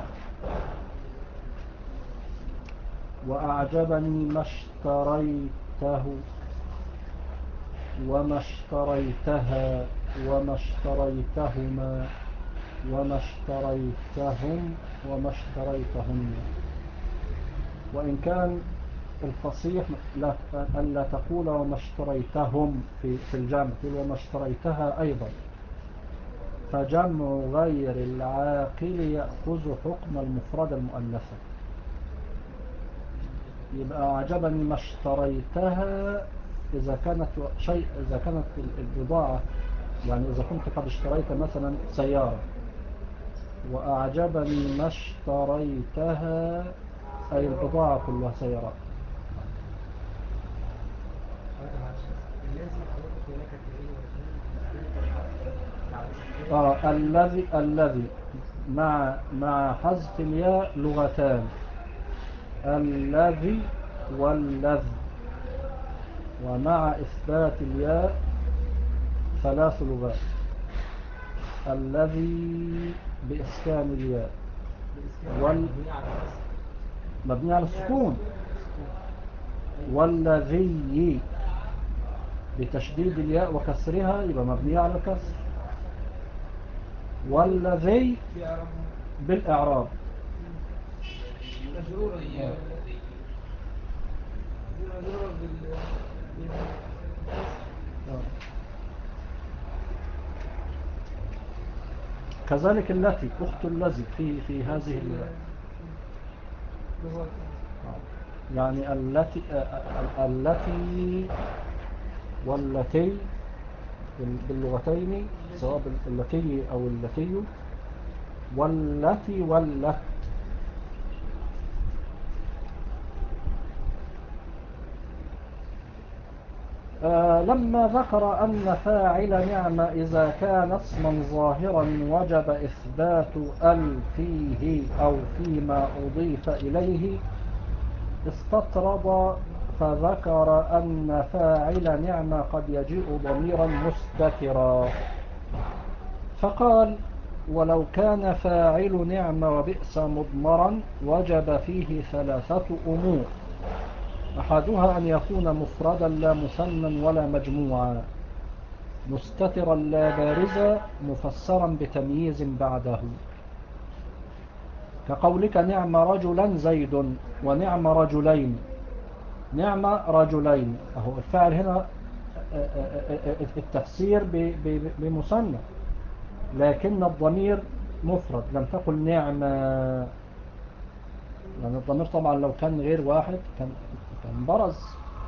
وأعجبني ما اشتريته، وما اشتريتها، وما اشتريتهما، وما اشتريتهم، وما اشتريتهن. وإن كان الفصيح ألا تقول وما اشتريتهم في في الجمع، تقول وما اشتريتها أيضا، فجمع غير العاقل يأخذ حكم المفرد المؤنثة. يبقى أعجبني ما اشتريتها إذا كانت شيء، إذا كانت البضاعة، يعني إذا كنت قد اشتريت مثلا سيارة وأعجبني ما اشتريتها أي البضاعة كلها سيارات. آه الذي الذي مع مع حذف الياء لغتان، الذي والذي، ومع إثبات الياء ثلاث لغات. الذي بإسكان الياء وال مبني على السكون، والذي بتشديد الياء وكسرها يبقى مبني على الكسر، والذي بالإعراب كذلك التي أخت الذي في في هذه يعني التي التي والتي باللغتين سواء التي أو التي، والتي والت. آه لما ذكر أن فاعل نعم إذا كان اسما ظاهرا وجب إثبات ال فيه أو فيما أضيف إليه استطرد، فذكر أن فاعل نعم قد يجيء ضميرا مستترا، فقال ولو كان فاعل نعم وبئس مضمرا وجب فيه ثلاثة أمور: أحدها أن يكون مفردا لا مثنى ولا مجموعا، مستترا لا بارزا، مفسرا بتمييز بعده، كقولك نعم رجلا زيد ونعم رجلين. نعم رجلين أهو الفاعل هنا التفسير بمثنى، لكن الضمير مفرد، لم تقل نعم، لأن الضمير طبعا لو كان غير واحد كان كان برز.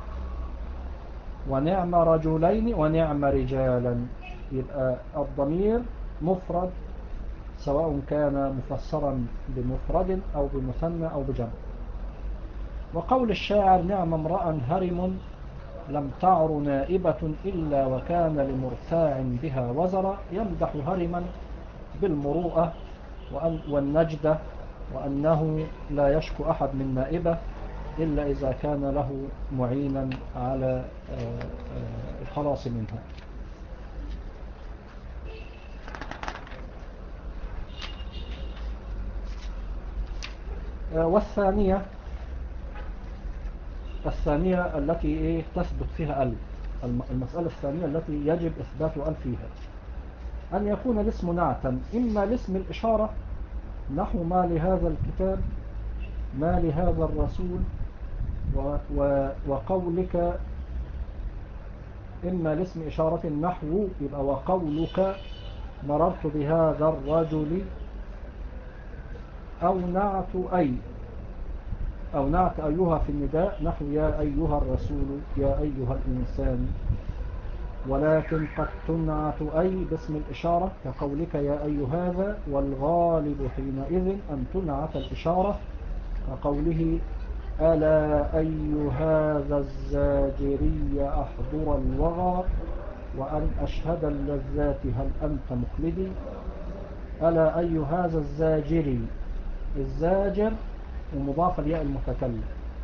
ونعم رجلين ونعم رجالا، يبقى الضمير مفرد سواء كان مفسرا بمفرد أو بمثنى أو بجمع. وقول الشاعر نعم امرأ هرم لم تعر نائبة إلا وكان لمرتاع بها وزرا، يمدح هرما بالمروءة والنجدة، وأنه لا يشكو أحد من نائبة إلا إذا كان له معينا على الخلاص منها. والثانية الثانية التي إيه تثبت فيها ال المسألة الثانية التي يجب إثبات ال فيها أن يكون الاسم نعتا، إما لاسم الإشارة نحو ما لهذا الكتاب، ما لهذا الرسول، و و وقولك، إما لاسم إشارة نحو يبقى وقولك مررت بهذا الرجل، أو نعت أي، أو نعت أيها في النداء نحو يا أيها الرسول يا أيها الإنسان. ولكن قد تنعت أي باسم الإشارة كقولك يا أي هذا، والغالب حينئذ أن تنعت الإشارة كقوله ألا أي هذا الزاجري أحضر الوغى، وأن أشهد اللذات هل أنت مخلدي. ألا أي هذا الزاجري، الزاجر ومضاف لياء المتكلم،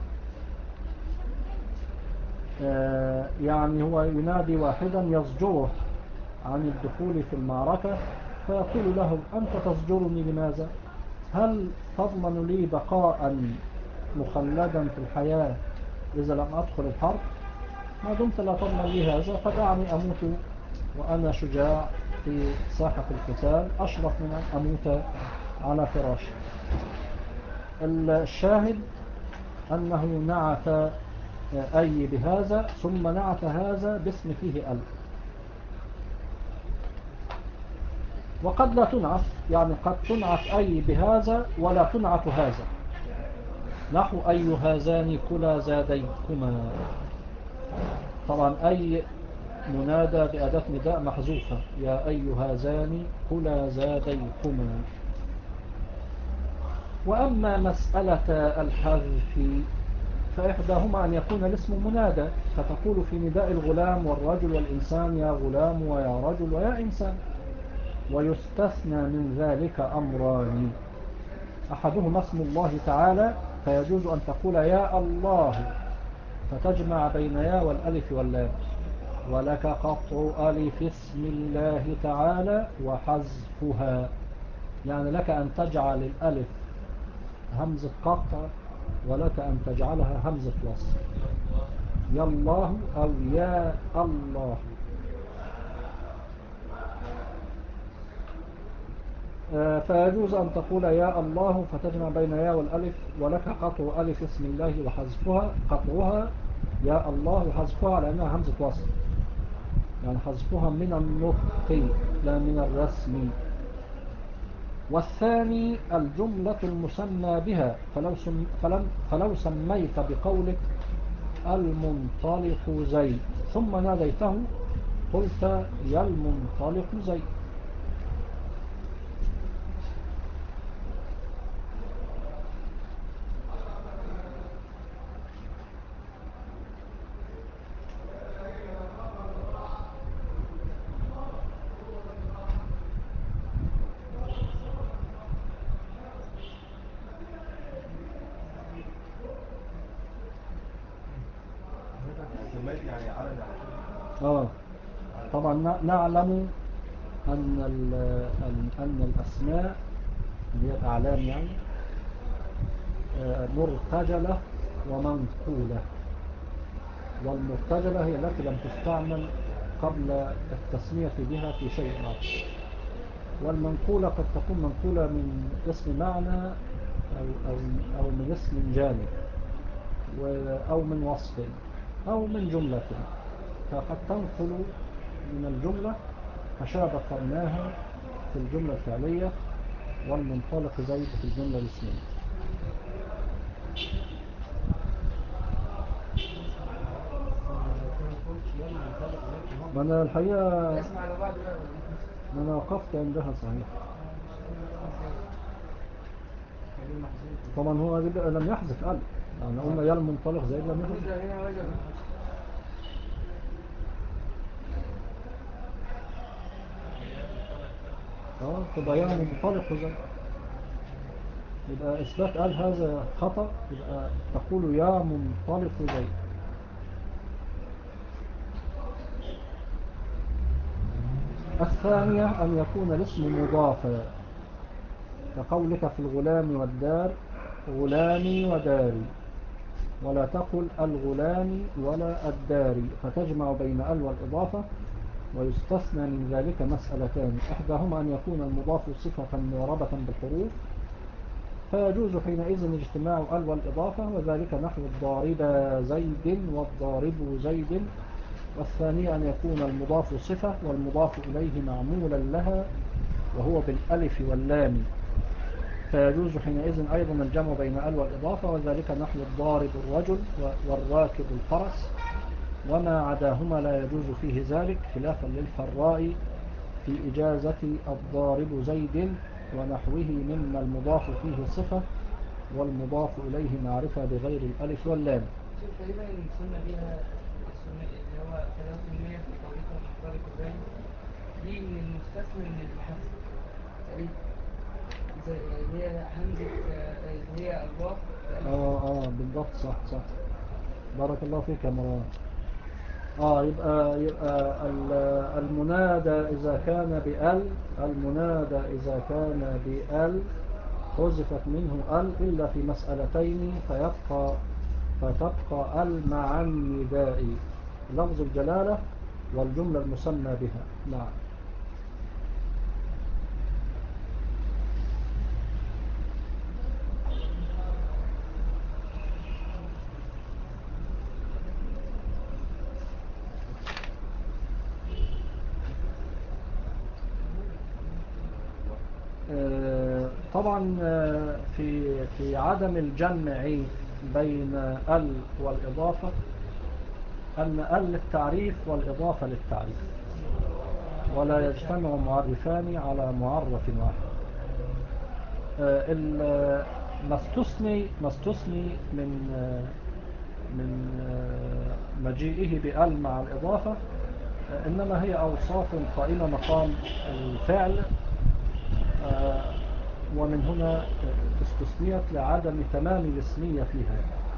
آه يعني هو ينادي واحدا يزجره عن الدخول في المعركة، فيقول له أنت تزجرني لماذا؟ هل تضمن لي بقاء مخلدا في الحياة إذا لم أدخل الحرب؟ ما دمت لا تضمن لي هذا فدعني أموت وأنا شجاع في ساحة القتال أشرف من أن أموت على فراشي. الشاهد أنه نعت أي بهذا، ثم نعت هذا باسم فيه أل. وقد لا تنعت، يعني قد تنعت أي بهذا ولا تنعت هذا، نحو أي هذان كلا زاديكما. طبعا أي منادى بأداة نداء محذوفة، يا أي هذان كلا زاديكما. وأما مسألة الحذف فإحداهما أن يكون الاسم منادى، فتقول في نداء الغلام والرجل والإنسان يا غلام ويا رجل ويا إنسان. ويستثنى من ذلك أمران، أحدهما اسم الله تعالى، فيجوز أن تقول يا الله فتجمع بين يا والألف واللام، ولك قطع ألف اسم الله تعالى وحذفها، يعني لك أن تجعل الألف همزة قطع ولك أن تجعلها همزة وصل، يا الله أو يا الله. فيجوز أن تقول يا الله فتجمع بين يا والألف، ولك قطع ألف اسم الله وحذفها، قطعها يا الله وحذفها لأنها همزة وصل، يعني حذفها من النطق لا من الرسم. والثاني الجملة المسمى بها، فلو, سم فلم فلو سميت بقولك المنطلق زيد ثم ناديته قلت يا المنطلق زيد. سميت يعني علم آه طبعا نعلم أن, أن الأسماء اللي هي الأعلام يعني مرتجلة ومنقولة، والمرتجلة هي التي لم تستعمل قبل التسمية بها في شيء آخر، والمنقولة قد تكون منقولة من اسم معنى أو, أو, أو من اسم جانب أو من وصف أو من جملة، فقد تنقل من الجملة كشاب قرناها في الجملة الفعلية والمنطلق زيد في الجملة الاسمية. ما أنا الحقيقة ما أنا وقفت عندها صحيح. طبعا هو لم يحذف ألف، يعني قلنا يا المنطلق زيد لم يحذف. اه تبقى يا منطلق زيد، يبقى إثبات قال هذا خطأ، يبقى تقول يا منطلق زيد. الثانية أن يكون الاسم مضافا، كقولك في الغلام والدار غلامي وداري، ولا تقل الغلام ولا الداري، فتجمع بين ال والإضافة. ويستثنى من ذلك مسألتان، إحداهما أن يكون المضاف صفة معربة بالحروف، فيجوز حينئذ اجتماع ال والإضافة، وذلك نحو الضارب زيد والضارب زيد. والثانية أن يكون المضاف صفة والمضاف إليه معمولا لها وهو بالألف واللام، فيجوز حينئذ أيضا الجمع بين ال والإضافة، وذلك نحو الضارب الرجل والراكب الفرس، وما عداهما لا يجوز فيه ذلك، خلافا للفراء في إجازة الضارب زيد ونحوه مما المضاف فيه صفة والمضاف إليه معرفة بغير الألف واللام. تقريبا سنة بها السنة اللي هو ثلاثة مية في قولكم منطلق زيد دي من المستثنى من الحذف تقريبا، اللي هي همزة اللي هي الله. اه اه بالضبط، صح صح، بارك الله فيك يا مروان. اه يبقى يبقى المنادى إذا كان بأل، المنادى إذا كان بأل حذفت منه ال إلا في مسألتين، فيبقى فتبقى ال مع النداء، لفظ الجلالة والجملة المسمى بها. نعم. طبعا في في عدم الجمع بين ال والإضافة أن ال للتعريف والإضافة للتعريف، ولا يجتمع معرفان على معرف واحد. ما استثني ما استثني من من مجيئه بأل مع الإضافة، إنما هي أوصاف قائمة مقام الفعل، ومن هنا استثنيت لعدم تمام الاسمية فيها.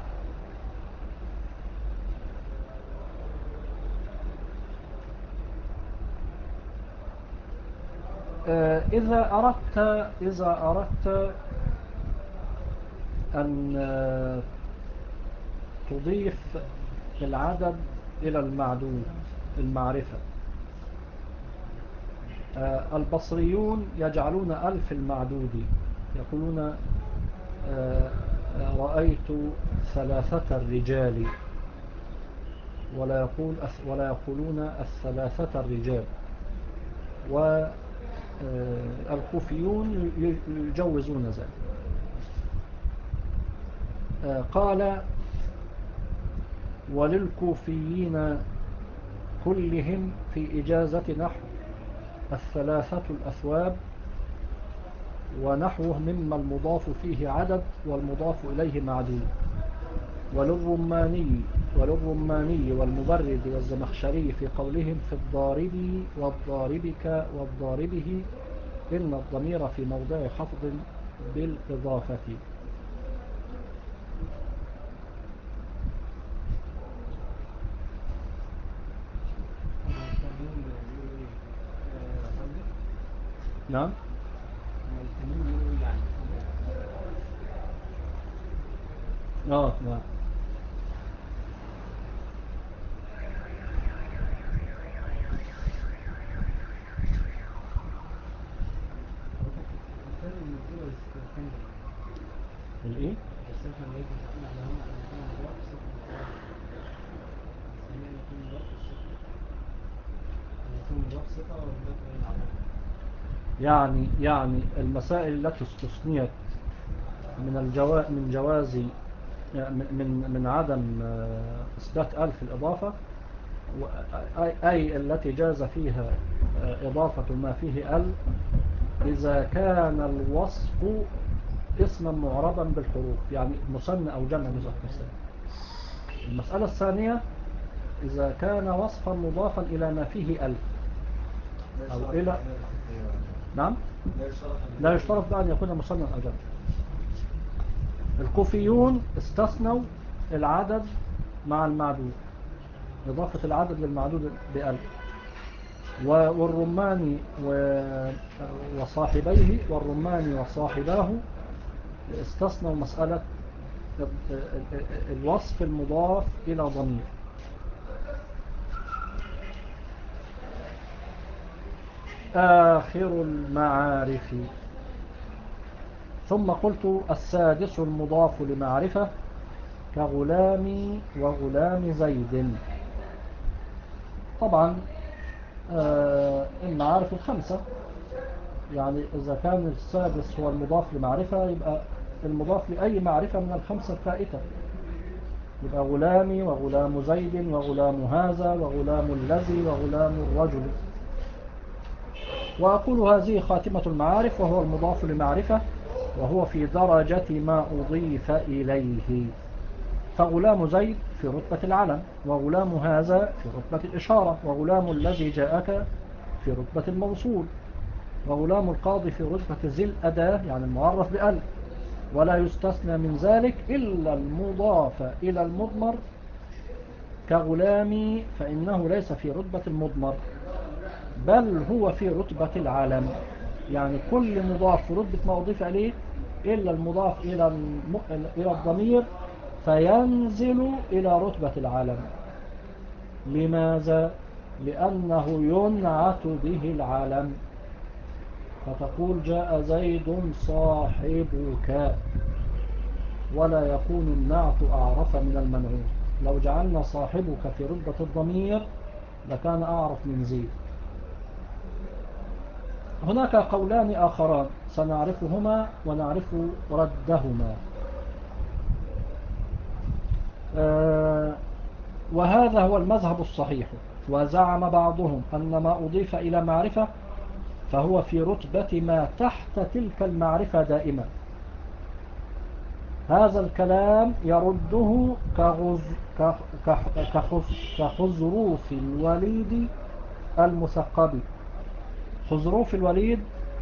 إذا أردت إذا أردت أن تضيف العدد إلى المعدود المعرفة، البصريون يجعلون ألف المعدود، يقولون رأيت ثلاثة الرجال، ولا يقول ولا يقولون الثلاثة الرجال. والكوفيون يجوزون ذلك. قال وللكوفيين كلهم في إجازة نحو الثلاثة الأثواب ونحوه مما المضاف فيه عدد والمضاف إليه معدود. وللرماني وللرماني والمبرد والزمخشري في قولهم في الضارب والضاربك والضاربه إن الضمير في موضع خفض بالإضافة. نعم. اه نعم. الايه؟ يعني يعني المسائل التي استثنيت من الجوا من جواز من من عدم إثبات ألف الإضافة، أي التي جاز فيها إضافة ما فيه ال إذا كان الوصف اسما معربا بالحروف، يعني مثنى أو جمع مذكر سالم. المسألة الثانية إذا كان وصفا مضافا إلى ما فيه ألف أو إلى نعم لا يشترط بأن يكون مثنى أو جمع. الكوفيون استثنوا العدد مع المعدود، إضافة العدد للمعدود بألف. والرماني وصاحبيه والرماني وصاحباه استثنوا مسألة الوصف المضاف إلى ضمير. آخر المعارف. ثم قلت السادس المضاف لمعرفة كغلامي وغلام زيد. طبعا المعارف الخمسة، يعني إذا كان السادس هو المضاف لمعرفة يبقى المضاف لأي معرفة من الخمسة الفائتة، يبقى غلامي وغلام زيد وغلام هذا وغلام الذي وغلام الرجل. وأقول هذه خاتمة المعارف وهو المضاف لمعرفة، وهو في درجة ما أضيف إليه. فغلام زيد في رتبة العلم، وغلام هذا في رتبة الإشارة، وغلام الذي جاءك في رتبة الموصول، وغلام القاضي في رتبة ذي الأداة يعني المعرف بأل. ولا يستثنى من ذلك إلا المضاف إلى المضمر كغلامي، فإنه ليس في رتبة المضمر بل هو في رتبة العالم. يعني كل مضاف في رتبة ما أضيف إليه إلا المضاف إلى إلى الضمير فينزل إلى رتبة العالم. لماذا؟ لأنه ينعت به العالم، فتقول جاء زيد صاحبك، ولا يكون النعت أعرف من المنعوت. لو جعلنا صاحبك في رتبة الضمير لكان أعرف من زيد. هناك قولان آخران سنعرفهما ونعرف ردهما. أه وهذا هو المذهب الصحيح. وزعم بعضهم أن ما أضيف إلى معرفة فهو في رتبة ما تحت تلك المعرفة دائما، هذا الكلام يرده كغز كخ كخ كخز كخزروف الوليد المثقب. خزروف الوليد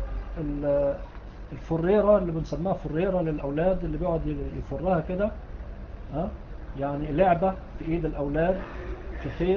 الفريرة اللي بنسميها فريرة للأولاد، اللي بيقعد يفرها كده، ها، يعني لعبة في إيد الأولاد في خيط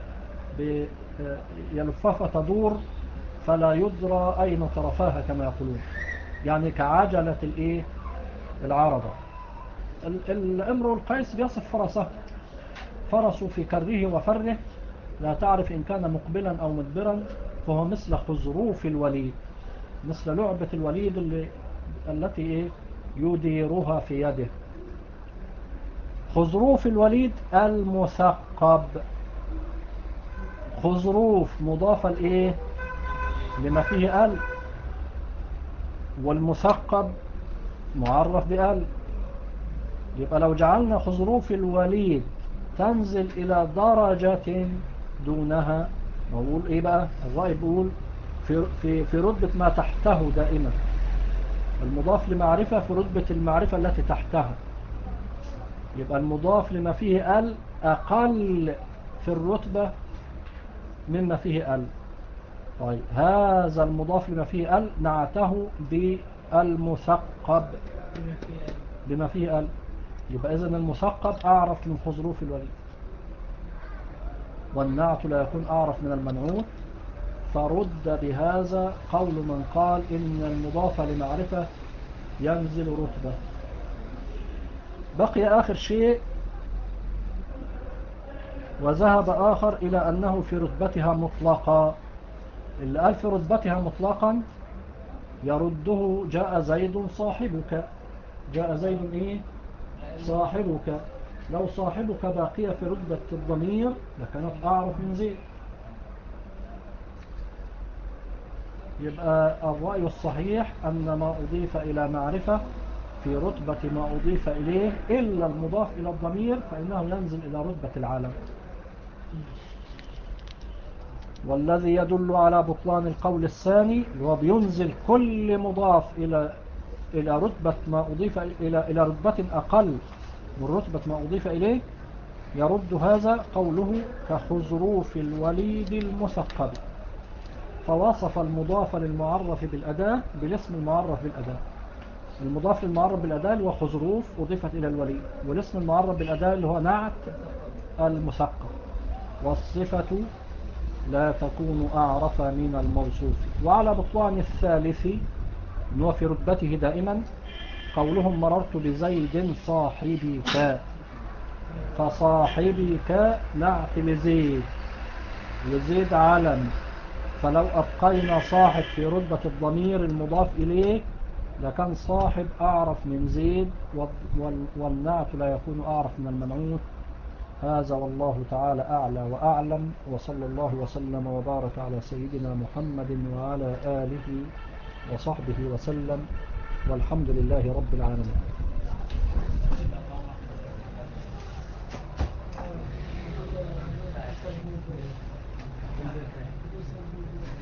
يلفها فتدور فلا يدرى أين طرفاها كما يقولون، يعني كعجلة الإيه العربة. الامرؤ القيس بيصف فرسه، فرسه في كره وفره لا تعرف إن كان مقبلا أو مدبرا، فهو مثل خزروف الوليد، مثل لعبة الوليد اللي التي إيه يديرها في يده. خزروف الوليد المثقب، خزروف مضافة لإيه لما فيه ال، والمثقب معرف بال. يبقى لو جعلنا خزروف الوليد تنزل إلى درجة دونها، نقول إيه بقى؟ الرأي بيقول في, في, في رتبة ما تحته دائما، المضاف لمعرفة في رتبة المعرفة التي تحتها. يبقى المضاف لما فيه ال أقل في الرتبة مما فيه ال. طيب هذا المضاف لما فيه ال نعته بالمثقب بما فيه ال. يبقى إذن المثقب أعرف من خزروف الوليد، والنعت لا يكون أعرف من المنعوت، فرد بهذا قول من قال إن المضاف لمعرفة ينزل رتبة. بقي آخر شيء، وذهب آخر إلى أنه في رتبتها مطلقا. اللي قال في رتبتها مطلقا يرده جاء زيد صاحبك، جاء زيد إيه صاحبك. لو صاحبك باقية في رتبة الضمير لكانت أعرف من زيد. يبقى الرأي الصحيح أن ما أضيف إلى معرفة في رتبة ما أضيف إليه إلا المضاف إلى الضمير فإنه ينزل إلى رتبة العالم. والذي يدل على بطلان القول الثاني هو بينزل كل مضاف إلى إلى رتبة ما أضيف إلى إلى رتبة أقل من رتبة ما أضيف إليه، يرد هذا قوله كخزروف الوليد المثقب، فوصف المضاف للمعرف بالأداة بالاسم المعرف بالأداة. المضاف للمعرف بالأداة اللي هو خزروف أضيفت إلى الوليد، والاسم المعرف بالأداة اللي هو نعت المثقب، والصفة لا تكون أعرف من الموصوف. وعلى بطلان الثالث أنه في رتبته دائما قولهم مررت بزيد صاحبك، فصاحبك نعت لزيد وزيد علم، فلو أبقينا صاحب في رتبة الضمير المضاف إليه لكان صاحب أعرف من زيد، والنعت لا يكون أعرف من المنعوت. هذا والله تعالى أعلى وأعلم، وصلى الله وسلم وبارك على سيدنا محمد وعلى آله وصحبه وسلم، والحمد لله رب العالمين. Thank you.